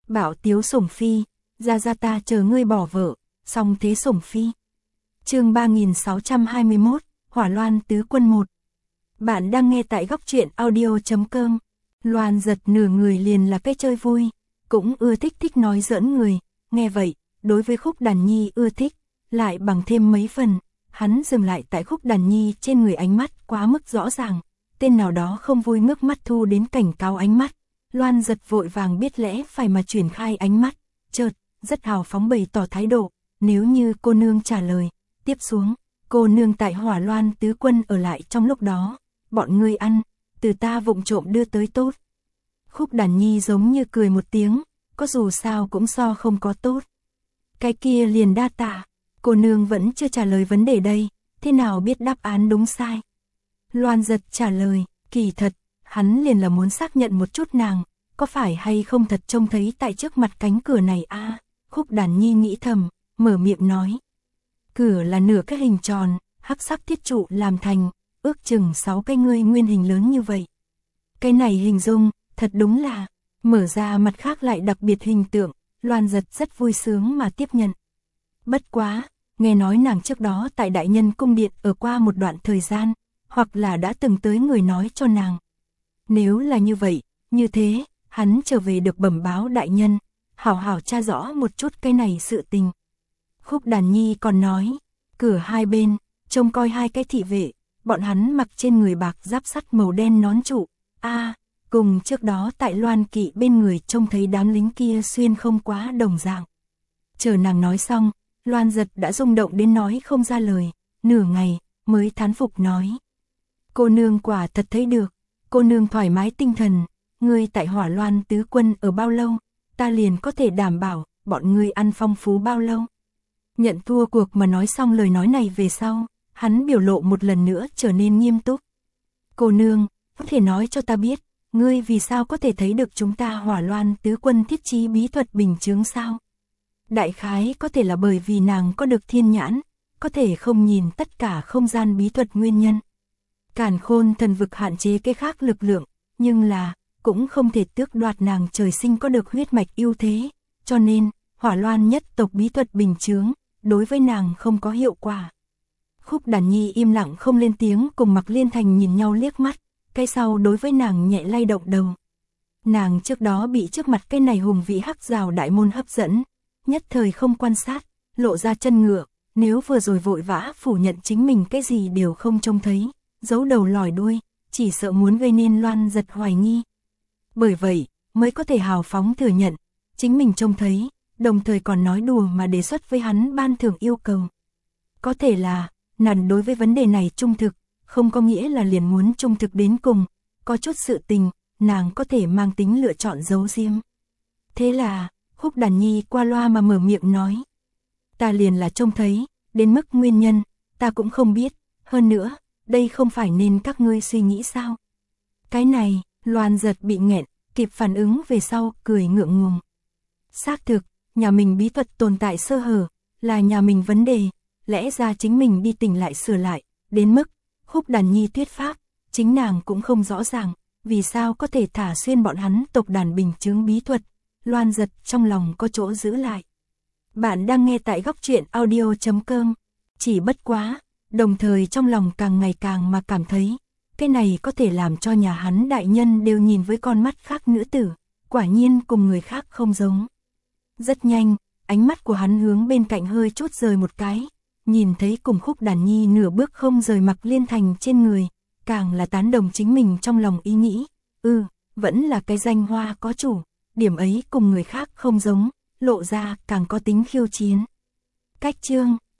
Bảo tiếu sủng phi, ra ta chờ ngươi bỏ vợ, song thế sủng phi. Chương 3621, Hỏa Loan tứ quân 1. Bạn đang nghe tại góc truyện audio.com. Loan giật nửa người liền là cái chơi vui, cũng ưa thích nói giỡn người, nghe vậy, đối với Khúc Đàn Nhi ưa thích, lại bằng thêm mấy phần, hắn dừng lại tại Khúc Đàn Nhi trên người, ánh mắt quá mức rõ ràng, tên nào đó không vui ngước mắt thu đến cảnh cáo ánh mắt. Loan giật vội vàng biết lẽ phải mà chuyển khai ánh mắt, chợt rất hào phóng bày tỏ thái độ, nếu như cô nương trả lời, tiếp xuống, cô nương tại Hỏa Loan tứ quân ở lại trong lúc đó, bọn ngươi ăn, từ ta vụng trộm đưa tới tốt. Khúc Đàn Nhi giống như cười một tiếng, có dù sao cũng so không có tốt. Cái kia liền đa tạ, cô nương vẫn chưa trả lời vấn đề đây, thế nào biết đáp án đúng sai. Loan giật trả lời, kỳ thật, hắn liền là muốn xác nhận một chút nàng, có phải hay không thật trông thấy tại trước mặt cánh cửa này a. Khúc Đàn Nhi nghĩ thầm, mở miệng nói. Cửa là nửa cái hình tròn, hắc sắc thiết trụ làm thành, ước chừng 6 cái ngươi nguyên hình lớn như vậy. Cái này hình dung, thật đúng là, mở ra mặt khác lại đặc biệt hình tượng, Loan giật rất vui sướng mà tiếp nhận. Bất quá, nghe nói nàng trước đó tại Đại Nhân Cung Điện ở qua một đoạn thời gian, hoặc là đã từng tới người nói cho nàng. Nếu là như vậy, như thế, hắn trở về được bẩm báo đại nhân, hảo hảo tra rõ một chút cái này sự tình. Khúc Đàn Nhi còn nói, cửa hai bên, trông coi 2 cái thị vệ, bọn hắn mặc trên người bạc giáp sắt màu đen nón trụ, cùng trước đó tại Loan Kỵ bên người trông thấy đám lính kia xuyên không quá đồng dạng. Chờ nàng nói xong, Loan giật đã rung động đến nói không ra lời, nửa ngày, mới thán phục nói. Cô nương quả thật thấy được, cô nương thoải mái tinh thần, ngươi tại Hỏa Loan tứ quân ở bao lâu, ta liền có thể đảm bảo, bọn ngươi ăn phong phú bao lâu. Nhận thua cuộc mà nói xong lời nói này về sau, hắn biểu lộ một lần nữa trở nên nghiêm túc. Cô nương, có thể nói cho ta biết, ngươi vì sao có thể thấy được chúng ta Hỏa Loan tứ quân thiết trí bí thuật bình chướng sao? Đại khái có thể là bởi vì nàng có được thiên nhãn, có thể không nhìn tất cả không gian bí thuật nguyên nhân. Càn Khôn thần vực hạn chế cái khác lực lượng, nhưng là, cũng không thể tước đoạt nàng trời sinh có được huyết mạch ưu thế, cho nên, Hỏa Loan nhất tộc bí thuật bình chướng, đối với nàng không có hiệu quả. Khúc Đàn Nhi im lặng không lên tiếng, cùng Mạc Liên Thành nhìn nhau liếc mắt, cái sau đối với nàng nhẹ lay động đầu. Nàng trước đó bị trước mặt cái này hùng vĩ hắc rào đại môn hấp dẫn, nhất thời không quan sát, lộ ra chân ngựa, nếu vừa rồi vội vã phủ nhận chính mình cái gì đều không trông thấy, giấu đầu lòi đuôi, chỉ sợ muốn gây nên Loan giật hoài nghi. Bởi vậy, mới có thể hào phóng thừa nhận, chính mình trông thấy, đồng thời còn nói đùa mà đề xuất với hắn ban thưởng yêu cầu. Có thể là, nàng đối với vấn đề này trung thực, không có nghĩa là liền muốn trung thực đến cùng, có chút sự tình, nàng có thể mang tính lựa chọn giấu giếm. Thế là, Khúc Đàn Nhi qua loa mà mở miệng nói. Ta liền là trông thấy, đến mức nguyên nhân, ta cũng không biết, hơn nữa, đây không phải nên các ngươi suy nghĩ sao. Cái này, Loan giật bị nghẹn, kịp phản ứng về sau, cười ngượng ngùng. Xác thực, nhà mình bí thuật tồn tại sơ hở, là nhà mình vấn đề, lẽ ra chính mình đi tỉnh lại sửa lại, đến mức, Khúc Đàn Nhi thuyết pháp, chính nàng cũng không rõ ràng, vì sao có thể thả xuyên bọn hắn tộc đàn bình chướng bí thuật. Loan giật trong lòng có chỗ giữ lại. Bạn đang nghe tại góc truyện audio.com, chỉ bất quá, đồng thời trong lòng càng ngày càng mà cảm thấy, cái này có thể làm cho nhà hắn đại nhân đều nhìn với con mắt khác nữ tử, quả nhiên cùng người khác không giống. Rất nhanh, ánh mắt của hắn hướng bên cạnh hơi chút rời một cái, nhìn thấy cùng Khúc Đàn Nhi nửa bước không rời Mạc Liên Thành trên người, càng là tán đồng chính mình trong lòng ý nghĩ, vẫn là cái danh hoa có chủ, điểm ấy cùng người khác không giống, lộ ra càng có tính khiêu chiến. Cách chương